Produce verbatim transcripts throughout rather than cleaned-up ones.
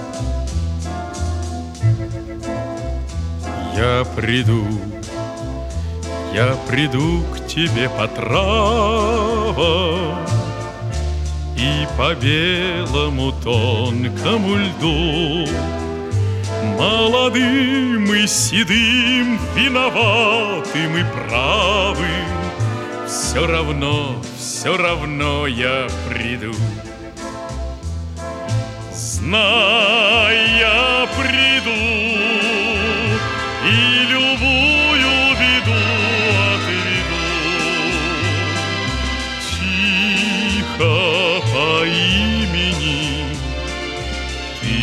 Я приду, я приду к тебе по травам и по белому тонкому льду, молодым и седым, виноватым и правым. Все равно, все равно я приду. Знай, я приду и любую беду отведу. Тихо по имени ты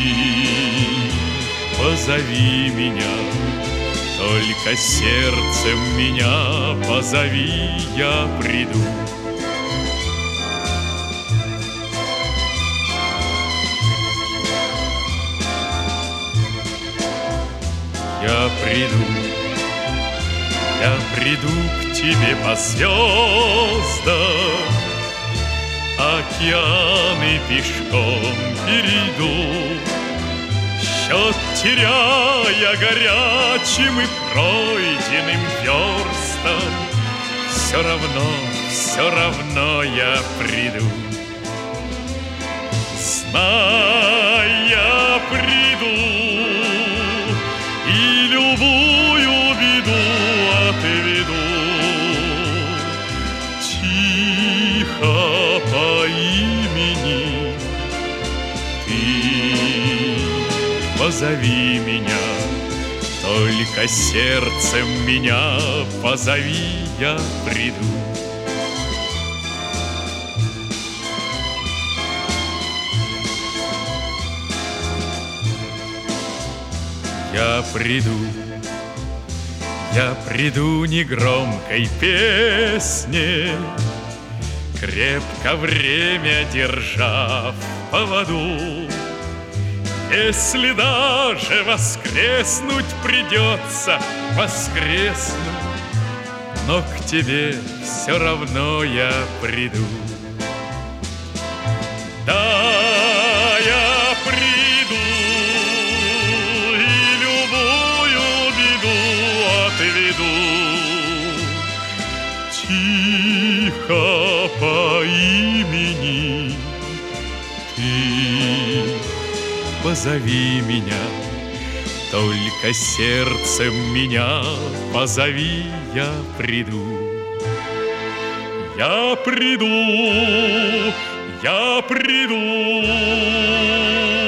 позови меня, только сердцем меня позови, я приду. Я приду, я приду к тебе по звездам, океаны пешком перейду, счет теряя горячим и пройденным верстам. Все равно, все равно я приду. Знай, я приду и любую беду отведу. Тихо по имени ты позови меня, только сердцем меня позови, я приду. Я приду, я приду негромкой песней, крепко время держа в поводу. Если даже воскреснуть придется, воскресну, но к тебе все равно я приду. Да, я приду и любую беду отведу. Тихо по имени ты позови меня, только сердцем меня позови, я приду. Я приду, я приду.